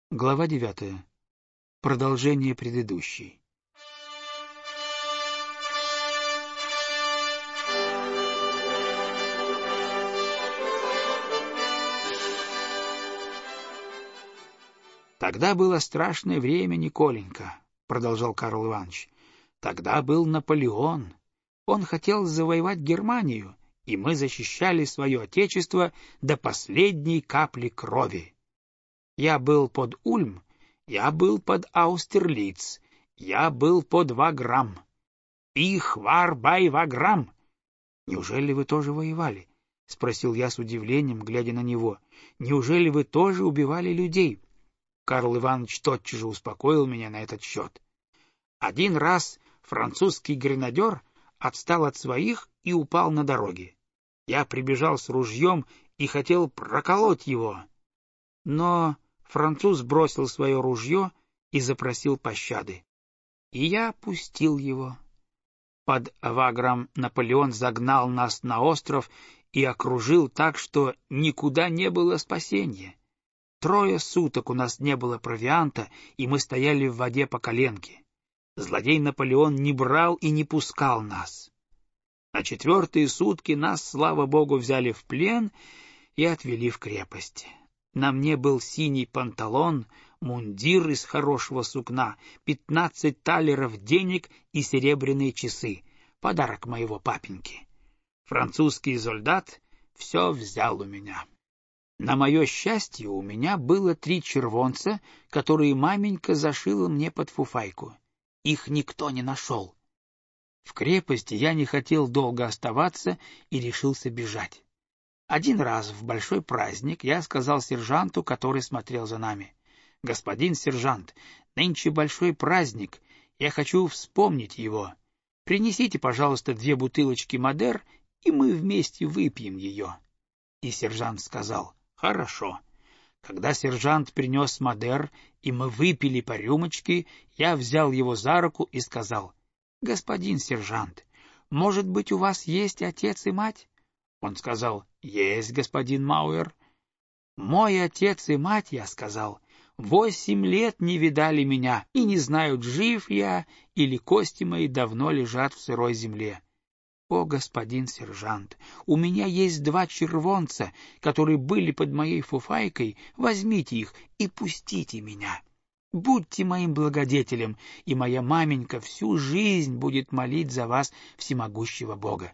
Глава 9. Продолжение предыдущей. «Тогда было страшное время, Николенька», — продолжал Карл Иванович. «Тогда был Наполеон. Он хотел завоевать Германию, и мы защищали свое отечество до последней капли крови. Я был под Ульм, я был под Аустерлиц, я был под Ваграм. Их вар бай Ваграм!» «Неужели вы тоже воевали?» — спросил я с удивлением, глядя на него. «Неужели вы тоже убивали людей?» Карл Иванович тотчас же успокоил меня на этот счет. Один раз французский гренадер отстал от своих и упал на дороге. Я прибежал с ружьем и хотел проколоть его. Но француз бросил свое ружье и запросил пощады. И я пустил его. Под Ваграм Наполеон загнал нас на остров и окружил так, что никуда не было спасения. 3 суток у нас не было провианта, и мы стояли в воде по коленке. Злодей Наполеон не брал и не пускал нас. На 4-е сутки нас, слава богу, взяли в плен и отвели в крепость. На мне был синий панталон, мундир из хорошего сукна, 15 талеров денег и серебряные часы, подарок моего папеньки. Французский солдат все взял у меня. На мое счастье, у меня было 3 червонца, которые маменька зашила мне под фуфайку. Их никто не нашел. В крепости я не хотел долго оставаться и решился бежать. Один раз в большой праздник я сказал сержанту, который смотрел за нами: «Господин сержант, нынче большой праздник, я хочу вспомнить его. Принесите, пожалуйста, 2 бутылочки Мадер, и мы вместе выпьем ее». И сержант сказал: «Хорошо». Когда сержант принес Мадер, и мы выпили по рюмочке, я взял его за руку и сказал: «Господин сержант, может быть, у вас есть отец и мать?» Он сказал: «Есть, господин Мауэр». «Мой отец и мать, — я сказал, — 8 лет не видали меня и не знают, жив я или кости мои давно лежат в сырой земле. О, господин сержант, у меня есть 2 червонца, которые были под моей фуфайкой, возьмите их и пустите меня. Будьте моим благодетелем, и моя маменька всю жизнь будет молить за вас всемогущего Бога».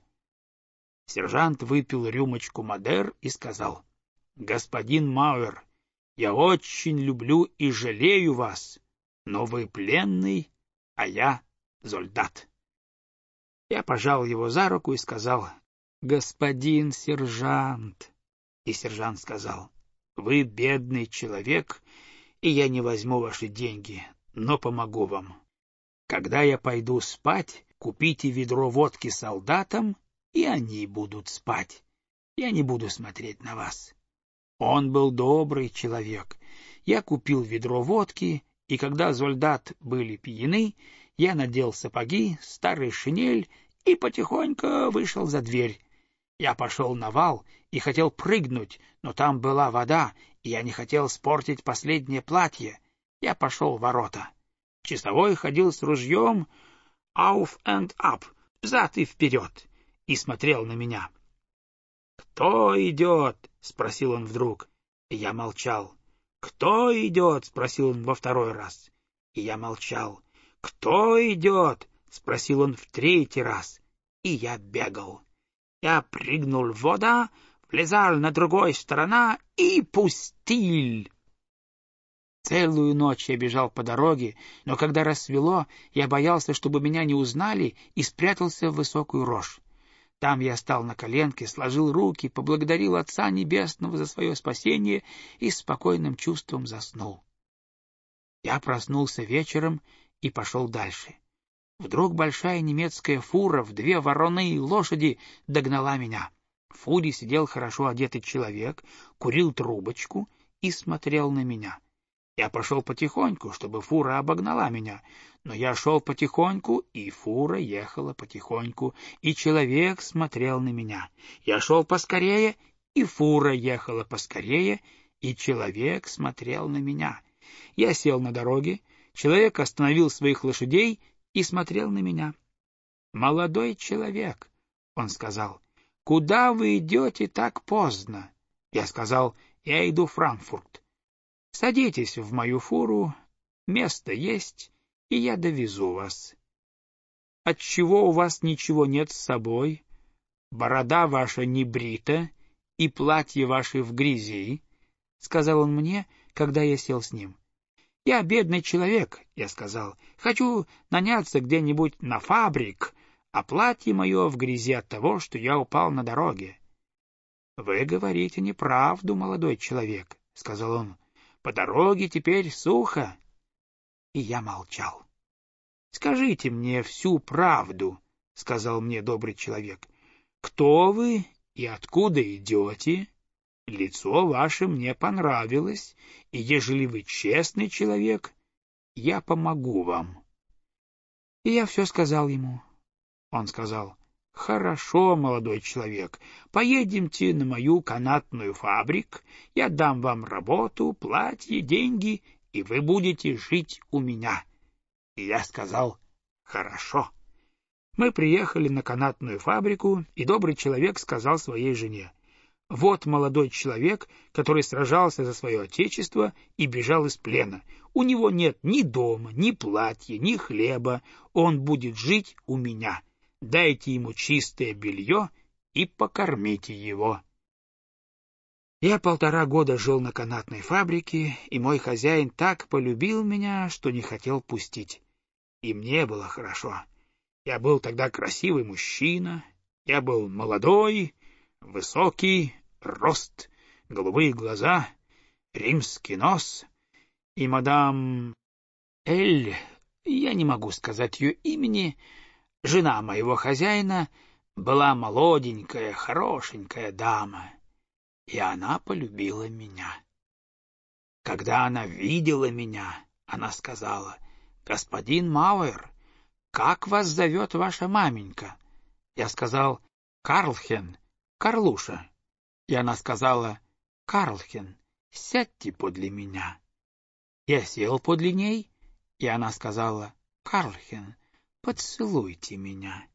Сержант выпил рюмочку Мадер и сказал: «Господин Мауэр, я очень люблю и жалею вас, но вы пленный, а я солдат». Я пожал его за руку и сказал: «Господин сержант». И сержант сказал: «Вы бедный человек, и я не возьму ваши деньги, но помогу вам. Когда я пойду спать, купите ведро водки солдатам, и они будут спать. Я не буду смотреть на вас». Он был добрый человек. Я купил ведро водки, и когда солдат были пьяны, я надел сапоги, старый шинель и потихоньку вышел за дверь. Я пошел на вал и хотел прыгнуть, но там была вода, и я не хотел спортить последнее платье. Я пошел в ворота. Часовой ходил с ружьем «auf and up», взад и вперед, и смотрел на меня. «Кто идет?» — спросил он вдруг, и я молчал. «Кто идет?» — спросил он во 2-й раз, и я молчал. «Кто идет?» — спросил он в 3-й раз, и я бегал. Я прыгнул в вода, влезал на другой сторону и пустил. Целую ночь я бежал по дороге, но когда рассвело, я боялся, чтобы меня не узнали, и спрятался в высокую рожь. Там я стал на коленке, сложил руки, поблагодарил Отца Небесного за свое спасение и с спокойным чувством заснул. Я проснулся вечером и пошел дальше. Вдруг большая немецкая фура в 2 вороные лошади догнала меня. В фуре сидел хорошо одетый человек, курил трубочку и смотрел на меня. Я пошел потихоньку, чтобы фура обогнала меня, но я шел потихоньку, и фура ехала потихоньку, и человек смотрел на меня. Я шел поскорее, и фура ехала поскорее, и человек смотрел на меня. Я сел на дороге, человек остановил своих лошадей и смотрел на меня. «Молодой человек», — он сказал, — «куда вы идете так поздно?» Я сказал: «Я иду в Франкфурт». «Садитесь в мою фуру, место есть, и я довезу вас». «Отчего у вас ничего нет с собой? Борода ваша не брита, и платье ваше в грязи», — сказал он мне, когда я сел с ним. «Я бедный человек», — я сказал, — «хочу наняться где-нибудь на фабрик, а платье мое в грязи от того, что я упал на дороге». «Вы говорите неправду, молодой человек», — сказал он. «По дороге теперь сухо». И я молчал. «Скажите мне всю правду», — сказал мне добрый человек. «Кто вы и откуда идете? Лицо ваше мне понравилось, и ежели вы честный человек, я помогу вам». И я все сказал ему. Он сказал: «Хорошо, молодой человек, поедемте на мою канатную фабрику, я дам вам работу, платье, деньги, и вы будете жить у меня». И я сказал: «Хорошо». Мы приехали на канатную фабрику, и добрый человек сказал своей жене: «Вот молодой человек, который сражался за свое отечество и бежал из плена. У него нет ни дома, ни платья, ни хлеба. Он будет жить у меня. Дайте ему чистое белье и покормите его». Я 1,5 года жил на канатной фабрике, и мой хозяин так полюбил меня, что не хотел пустить. И мне было хорошо. Я был тогда красивый мужчина, я был молодой, высокий, рост, голубые глаза, римский нос, и мадам Эль, я не могу сказать ее имени, жена моего хозяина, была молоденькая, хорошенькая дама, и она полюбила меня. Когда она видела меня, она сказала: «Господин Мауэр, как вас зовет ваша маменька?» Я сказал: «Карлхен, Карлуша». И она сказала: «Карлхен, сядьте подле меня». Я сел подле ней, и она сказала: «Карлхен, поцелуйте меня».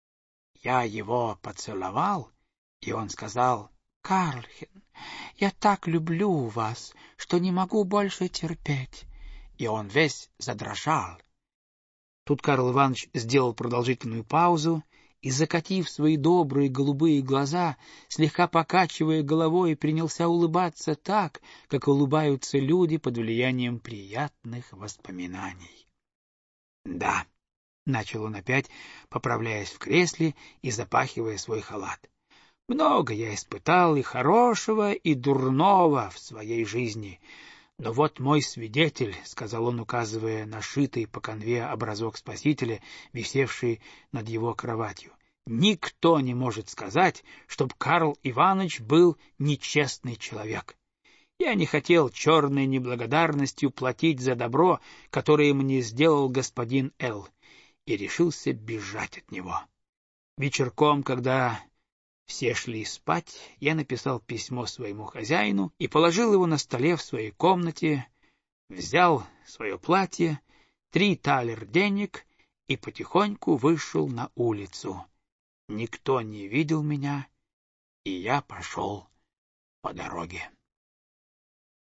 Я его поцеловал, и он сказал: «Карлхен, я так люблю вас, что не могу больше терпеть». И он весь задрожал. Тут Карл Иванович сделал продолжительную паузу и, закатив свои добрые голубые глаза, слегка покачивая головой, принялся улыбаться так, как улыбаются люди под влиянием приятных воспоминаний. «Да», — начал он опять, поправляясь в кресле и запахивая свой халат, — «много я испытал и хорошего, и дурного в своей жизни. Но вот мой свидетель», — сказал он, указывая на шитый по канве образок Спасителя, висевший над его кроватью, — «никто не может сказать, чтоб Карл Иванович был нечестный человек. Я не хотел черной неблагодарностью платить за добро, которое мне сделал господин Л., и решился бежать от него. Вечерком, когда все шли спать, я написал письмо своему хозяину и положил его на столе в своей комнате, взял свое платье, 3 талер денег и потихоньку вышел на улицу. Никто не видел меня, и я пошел по дороге.